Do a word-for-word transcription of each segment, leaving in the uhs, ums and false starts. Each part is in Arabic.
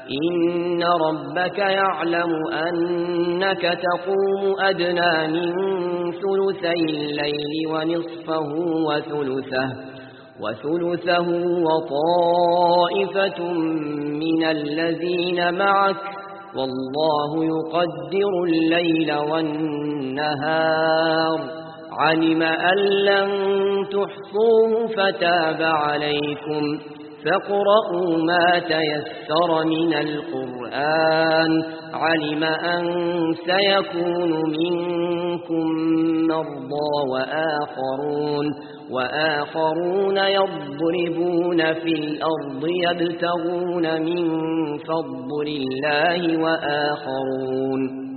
إن ربك يعلم أنك تقوم أدنى من ثلثي الليل ونصفه وثلثه وثلثه وطائفة من الذين معك والله يقدر الليل والنهار علم أن لن تحصوه فتاب عليكم فاقرؤوا ما تيسر من القرآن علم أن سيكون منكم مرضى وآخرون وآخرون يضربون في الأرض يبتغون من فضل الله وآخرون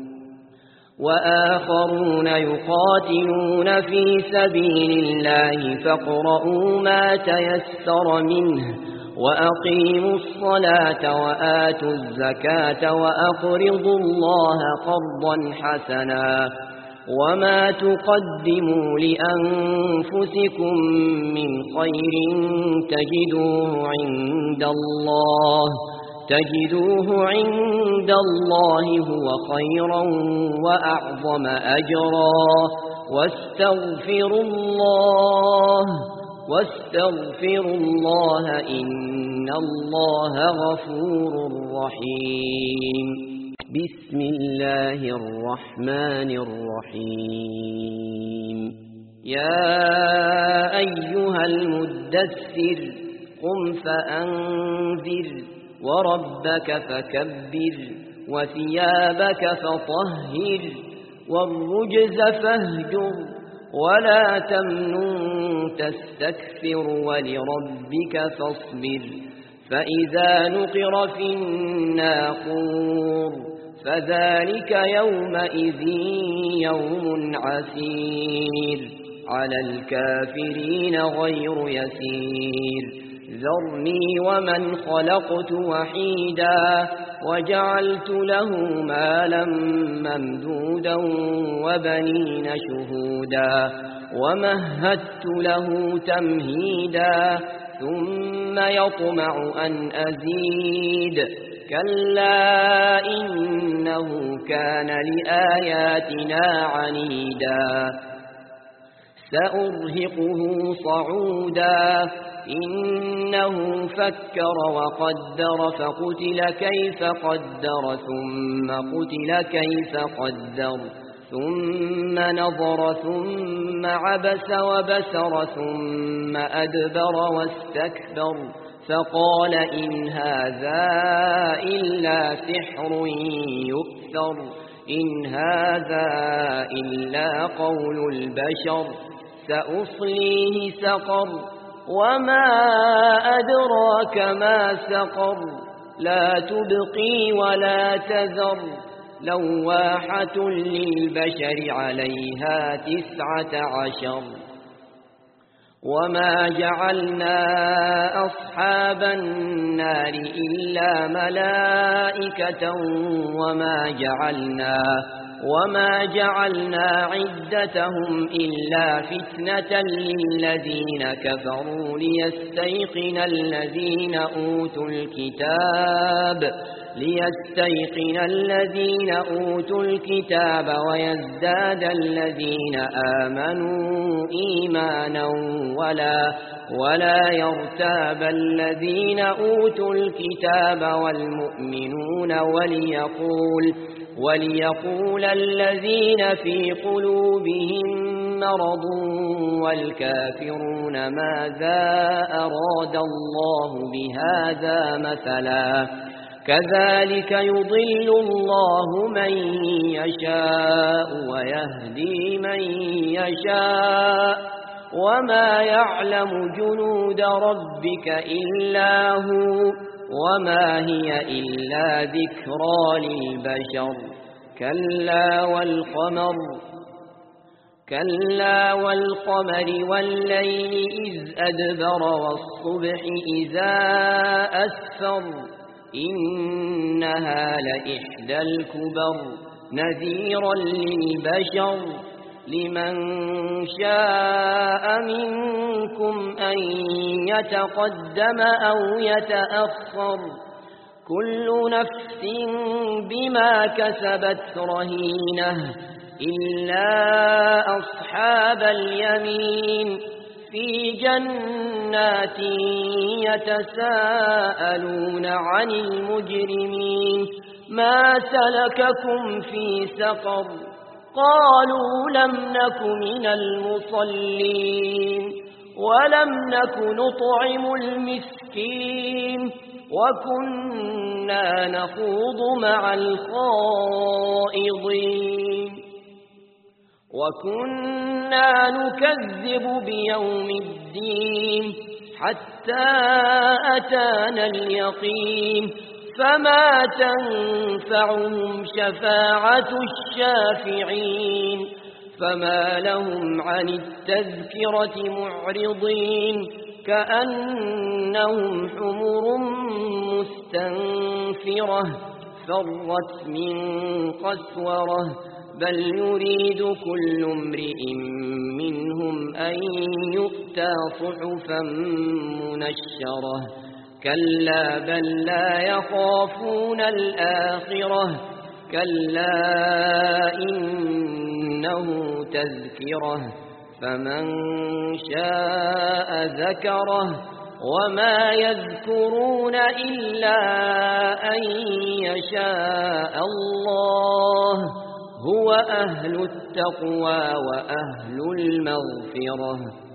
وآخرون يقاتلون في سبيل الله فاقرؤوا ما تيسر منه وأقيموا الصلاة وآتوا الزكاة وأقرضوا الله قرضا حسنا وما تقدموا لأنفسكم من خير تجدوه عند الله تجدوه عند الله هو خيرا وأعظم أجرا واستغفروا الله واستغفروا الله إن الله غفور رحيم. بسم الله الرحمن الرحيم. يا أيها المدثر قم فأنذر وربك فكبر وثيابك فطهر والرجز فاهجر ولا تمنن تستكثر ولربك فاصبر فإذا نقر في الناقور فذلك يومئذ يوم عسير على الكافرين غير يسير ذرني ومن خلقت وحيدا وجعلت له مالا ممدودا وبنين شهودا ومهدت له تمهيدا ثم يطمع أن أزيد كلا إنه كان لآياتنا عنيدا سأرهقه صعودا إنه فكر وقدر فقتل كيف قدر ثم قتل كيف قدر ثم نظر ثم عبس وبسر ثم أدبر واستكبر فقال إن هذا إلا سحر يؤثر إن هذا إلا قول البشر سأصليه سقر وما أدراك ما سقر لا تبقي ولا تذر لواحة للبشر عليها تسعة عشر وما جعلنا أصحاب النار إلا ملائكة وما جعلنا وما جعلنا عدتهم إلا فتنة للذين كفروا ليستيقن الذين أوتوا الكتاب ليستيقن الذين أوتوا الكتاب ويزداد الذين آمنوا إيمانا ولا ولا يرتاب الذين أوتوا الكتاب والمؤمنون وليقول وليقول الذين في قلوبهم مرض والكافرون ماذا أراد الله بهذا مثلا كذلك يضل الله من يشاء ويهدي من يشاء وما يعلم جنود ربك إلا هو وما هي إلا ذكرى للبشر كلا والقمر كلا والقمر والليل إذ أدبر والصبح إذا أسفر إنها لإحدى الكبر نذيرا للبشر لمن شاء منكم أن يتقدم أو يتأخر كل نفس بما كسبت رهينة إلا أصحاب اليمين في جنات يتساءلون عن المجرمين ما سلككم في سقر قالوا لم نك من المصلين ولم نك نطعم المسكين وكنا نخوض مع الخائضين وكنا نكذب بيوم الدين حتى أتانا اليقين فما تنفعهم شفاعة الشافعين فما لهم عن التذكرة معرضين كأنهم حمر مستنفرة فرت من قسورة بل يريد كل امرئ منهم أن يؤتى صحفا منشرة كلا بل لا يخافون الآخرة كلا إنه تذكرة فمن شاء ذكره وما يذكرون إلا أن يشاء الله هو أهل التقوى وأهل المغفرة